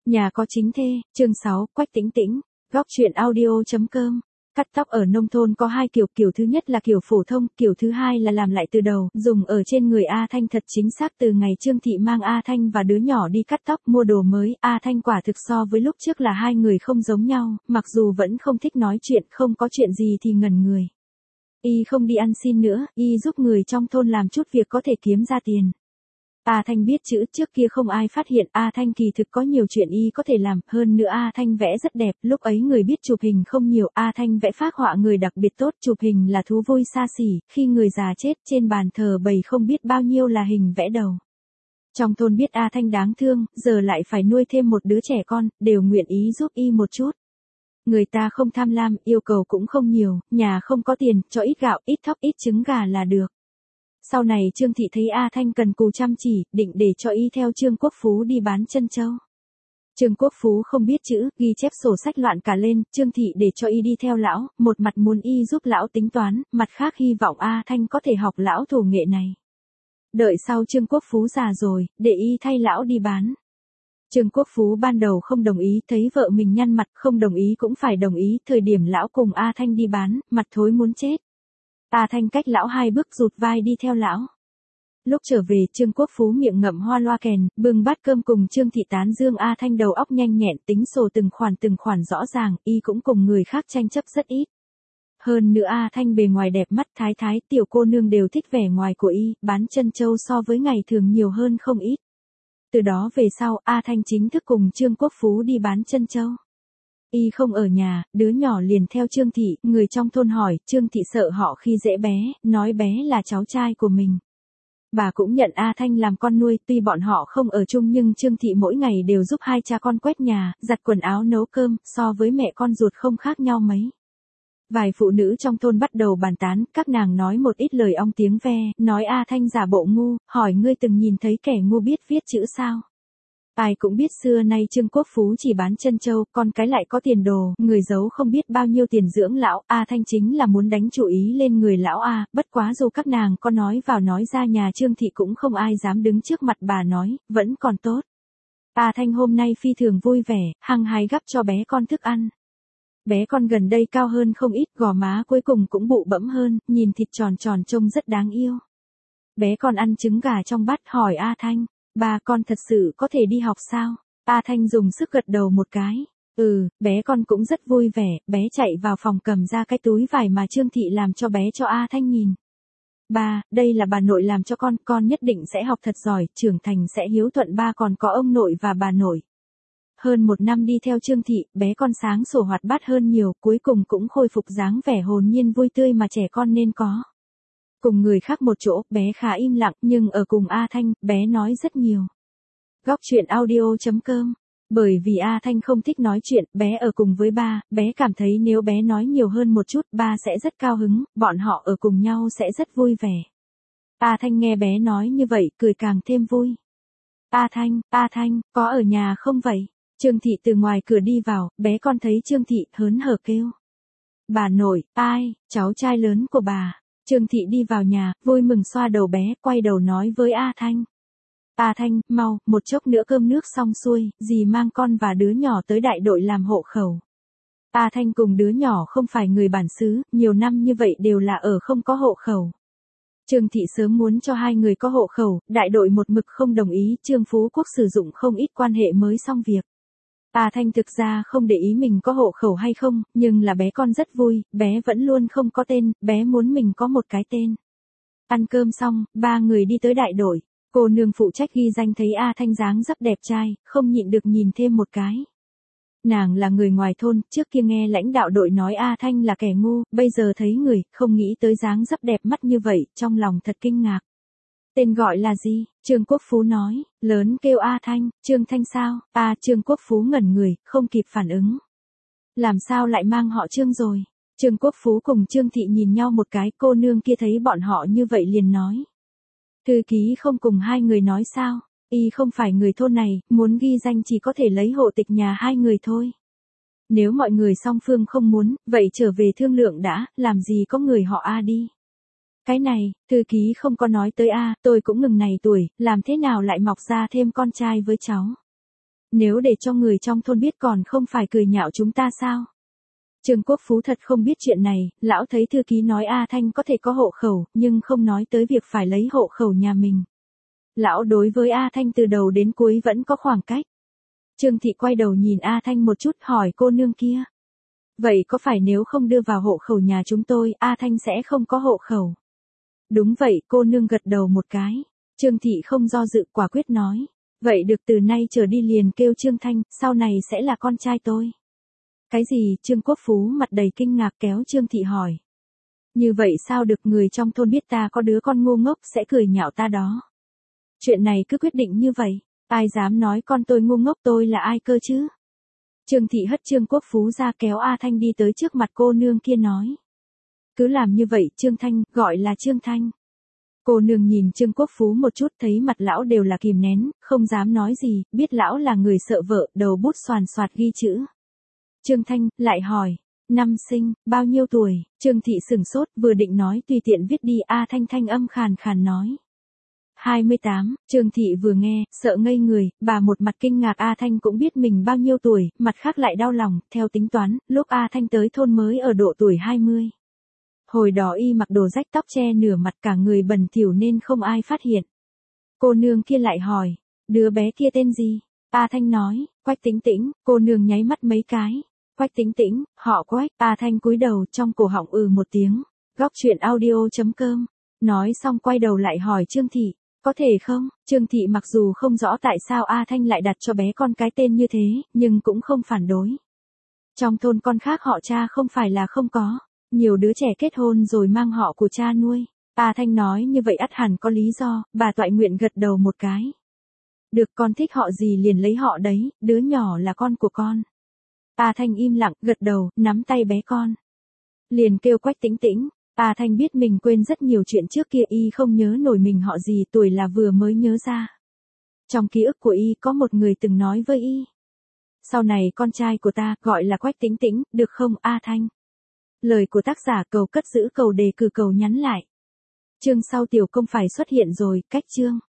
Nhà có chính thê, chương 6, Quách Tĩnh Tĩnh, góc truyện audio.com. Cắt tóc ở nông thôn có hai kiểu, kiểu thứ nhất là kiểu phổ thông, kiểu thứ hai là làm lại từ đầu, dùng ở trên người A Thanh thật chính xác. Từ ngày Trương Thị mang A Thanh và đứa nhỏ đi cắt tóc mua đồ mới, A Thanh quả thực so với lúc trước là hai người không giống nhau, mặc dù vẫn không thích nói chuyện, không có chuyện gì thì ngẩn người. Y không đi ăn xin nữa, y giúp người trong thôn làm chút việc có thể kiếm ra tiền. A Thanh biết chữ, trước kia không ai phát hiện A Thanh kỳ thực có nhiều chuyện y có thể làm, hơn nữa A Thanh vẽ rất đẹp, lúc ấy người biết chụp hình không nhiều, A Thanh vẽ phác họa người đặc biệt tốt, chụp hình là thú vui xa xỉ, khi người già chết trên bàn thờ bày không biết bao nhiêu là hình vẽ đầu. Trong thôn biết A Thanh đáng thương, giờ lại phải nuôi thêm một đứa trẻ con, đều nguyện ý giúp y một chút. Người ta không tham lam, yêu cầu cũng không nhiều, nhà không có tiền, cho ít gạo, ít thóc, ít trứng gà là được. Sau này Trương Thị thấy A Thanh cần cù chăm chỉ, định để cho y theo Trương Quốc Phú đi bán chân châu. Trương Quốc Phú không biết chữ, ghi chép sổ sách loạn cả lên, Trương Thị để cho y đi theo lão, một mặt muốn y giúp lão tính toán, mặt khác hy vọng A Thanh có thể học lão thủ nghệ này. Đợi sau Trương Quốc Phú già rồi, để y thay lão đi bán. Trương Quốc Phú ban đầu không đồng ý, thấy vợ mình nhăn mặt, không đồng ý cũng phải đồng ý, thời điểm lão cùng A Thanh đi bán, mặt thối muốn chết. A Thanh cách lão hai bước rụt vai đi theo lão. Lúc trở về Trương Quốc Phú miệng ngậm hoa loa kèn, bưng bát cơm cùng Trương Thị tán dương. A Thanh đầu óc nhanh nhẹn, tính sổ từng khoản rõ ràng, y cũng cùng người khác tranh chấp rất ít. Hơn nữa A Thanh bề ngoài đẹp mắt, thái tiểu cô nương đều thích vẻ ngoài của y, bán chân châu so với ngày thường nhiều hơn không ít. Từ đó về sau A Thanh chính thức cùng Trương Quốc Phú đi bán chân châu. Y không ở nhà, đứa nhỏ liền theo Trương Thị, người trong thôn hỏi, Trương Thị sợ họ khi dễ bé, nói bé là cháu trai của mình. Bà cũng nhận A Thanh làm con nuôi, tuy bọn họ không ở chung nhưng Trương Thị mỗi ngày đều giúp hai cha con quét nhà, giặt quần áo nấu cơm, so với mẹ con ruột không khác nhau mấy. Vài phụ nữ trong thôn bắt đầu bàn tán, các nàng nói một ít lời ong tiếng ve, nói A Thanh giả bộ ngu, hỏi ngươi từng nhìn thấy kẻ ngu biết viết chữ sao? Ai cũng biết xưa nay Trương Quốc Phú chỉ bán chân châu, con cái lại có tiền đồ, người giấu không biết bao nhiêu tiền dưỡng lão. A Thanh chính là muốn đánh chủ ý lên người lão A, bất quá dù các nàng có nói vào nói ra nhà Trương Thị cũng không ai dám đứng trước mặt bà nói, vẫn còn tốt. A Thanh hôm nay phi thường vui vẻ, hăng hái gắp cho bé con thức ăn. Bé con gần đây cao hơn không ít, gò má cuối cùng cũng bụ bẫm hơn, nhìn thịt tròn tròn trông rất đáng yêu. Bé con ăn trứng gà trong bát hỏi A Thanh, ba con thật sự có thể đi học sao? A Thanh dùng sức gật đầu một cái. Bé con cũng rất vui vẻ, bé chạy vào phòng cầm ra cái túi vải mà Trương Thị làm cho bé cho A Thanh nhìn. Ba, đây là bà nội làm cho con nhất định sẽ học thật giỏi, trưởng thành sẽ hiếu thuận ba, còn có ông nội và bà nội. Hơn một năm đi theo Trương Thị, bé con sáng sủa hoạt bát hơn nhiều, cuối cùng cũng khôi phục dáng vẻ hồn nhiên vui tươi mà trẻ con nên có. Cùng người khác một chỗ, bé khá im lặng, nhưng ở cùng A Thanh, bé nói rất nhiều. Góc truyện audio.com. Bởi vì A Thanh không thích nói chuyện, bé ở cùng với ba, bé cảm thấy nếu bé nói nhiều hơn một chút, ba sẽ rất cao hứng, bọn họ ở cùng nhau sẽ rất vui vẻ. A Thanh nghe bé nói như vậy, cười càng thêm vui. A Thanh, có ở nhà không vậy? Trương Thị từ ngoài cửa đi vào, bé con thấy Trương Thị, hớn hở kêu. Bà nội, ai, cháu trai lớn của bà. Trương Thị đi vào nhà, vui mừng xoa đầu bé, quay đầu nói với A Thanh. A Thanh, mau, một chốc nữa cơm nước xong xuôi, dì mang con và đứa nhỏ tới đại đội làm hộ khẩu. A Thanh cùng đứa nhỏ không phải người bản xứ, nhiều năm như vậy đều là ở không có hộ khẩu. Trương Thị sớm muốn cho hai người có hộ khẩu, đại đội một mực không đồng ý, Trương Phú Quốc sử dụng không ít quan hệ mới xong việc. A Thanh thực ra không để ý mình có hộ khẩu hay không, nhưng là bé con rất vui, bé vẫn luôn không có tên, bé muốn mình có một cái tên. Ăn cơm xong, ba người đi tới đại đội, cô nương phụ trách ghi danh thấy A Thanh dáng dấp đẹp trai, không nhịn được nhìn thêm một cái. Nàng là người ngoài thôn, trước kia nghe lãnh đạo đội nói A Thanh là kẻ ngu, bây giờ thấy người, không nghĩ tới dáng dấp đẹp mắt như vậy, trong lòng thật kinh ngạc. Tên gọi là gì? Trương Quốc Phú nói, lớn kêu A Thanh, Trương Thanh sao? Trương Quốc Phú ngẩn người, không kịp phản ứng. Làm sao lại mang họ Trương rồi? Trương Quốc Phú cùng Trương Thị nhìn nhau một cái, cô nương kia thấy bọn họ như vậy liền nói. Thư ký không cùng hai người nói sao? Y không phải người thôn này, muốn ghi danh chỉ có thể lấy hộ tịch nhà hai người thôi. Nếu mọi người song phương không muốn, vậy trở về thương lượng đã, làm gì có người họ A đi. Cái này, thư ký không có nói tới A, tôi cũng ngừng này tuổi, làm thế nào lại mọc ra thêm con trai với cháu. Nếu để cho người trong thôn biết còn không phải cười nhạo chúng ta sao? Trương Quốc Phú thật không biết chuyện này, lão thấy thư ký nói A Thanh có thể có hộ khẩu, nhưng không nói tới việc phải lấy hộ khẩu nhà mình. Lão đối với A Thanh từ đầu đến cuối vẫn có khoảng cách. Trương Thị quay đầu nhìn A Thanh một chút hỏi cô nương kia. Vậy có phải nếu không đưa vào hộ khẩu nhà chúng tôi, A Thanh sẽ không có hộ khẩu? Đúng vậy, cô nương gật đầu một cái. Trương Thị không do dự quả quyết nói. Vậy được, từ nay trở đi liền kêu Trương Thanh, sau này sẽ là con trai tôi. Cái gì? Trương Quốc Phú mặt đầy kinh ngạc kéo Trương Thị hỏi. Như vậy sao được, người trong thôn biết ta có đứa con ngu ngốc sẽ cười nhạo ta đó. Chuyện này cứ quyết định như vậy, ai dám nói con tôi ngu ngốc, tôi là ai cơ chứ? Trương Thị hất Trương Quốc Phú ra kéo A Thanh đi tới trước mặt cô nương kia nói. Cứ làm như vậy, Trương Thanh, gọi là Trương Thanh. Cô nương nhìn Trương Quốc Phú một chút thấy mặt lão đều là kìm nén, không dám nói gì, biết lão là người sợ vợ, đầu bút xoàn xoạt ghi chữ. Trương Thanh, lại hỏi, năm sinh, bao nhiêu tuổi? Trương Thị sửng sốt, vừa định nói tùy tiện viết đi, A Thanh thanh âm khàn khàn nói. 28, Trương Thị vừa nghe, sợ ngây người, bà một mặt kinh ngạc A Thanh cũng biết mình bao nhiêu tuổi, mặt khác lại đau lòng, theo tính toán, lúc A Thanh tới thôn mới ở độ tuổi 20. Hồi đó y mặc đồ rách, tóc che nửa mặt, cả người bẩn thỉu nên không ai phát hiện. Cô nương kia lại hỏi, đứa bé kia tên gì? A Thanh nói, Quách Tĩnh Tĩnh. Cô nương nháy mắt mấy cái. Quách Tĩnh Tĩnh, họ Quách. A Thanh cúi đầu, trong cổ họng một tiếng. Góc truyện audio.com. Nói xong quay đầu lại hỏi Trương Thị, có thể không? Trương Thị mặc dù không rõ tại sao A Thanh lại đặt cho bé con cái tên như thế, nhưng cũng không phản đối. Trong thôn con khác họ cha không phải là không có. Nhiều đứa trẻ kết hôn rồi mang họ của cha nuôi. A Thanh nói như vậy ắt hẳn có lý do, bà toại nguyện gật đầu một cái. Được, con thích họ gì liền lấy họ đấy, đứa nhỏ là con của con. A Thanh im lặng, gật đầu, nắm tay bé con. Liền kêu Quách Tĩnh Tĩnh. A Thanh biết mình quên rất nhiều chuyện trước kia, y không nhớ nổi mình họ gì, tuổi là vừa mới nhớ ra. Trong ký ức của y có một người từng nói với y. Sau này con trai của ta gọi là Quách Tĩnh Tĩnh, được không A Thanh? Lời của tác giả cầu cất giữ cầu đề cử cầu nhắn lại. Chương sau tiểu công phải xuất hiện rồi, cách chương.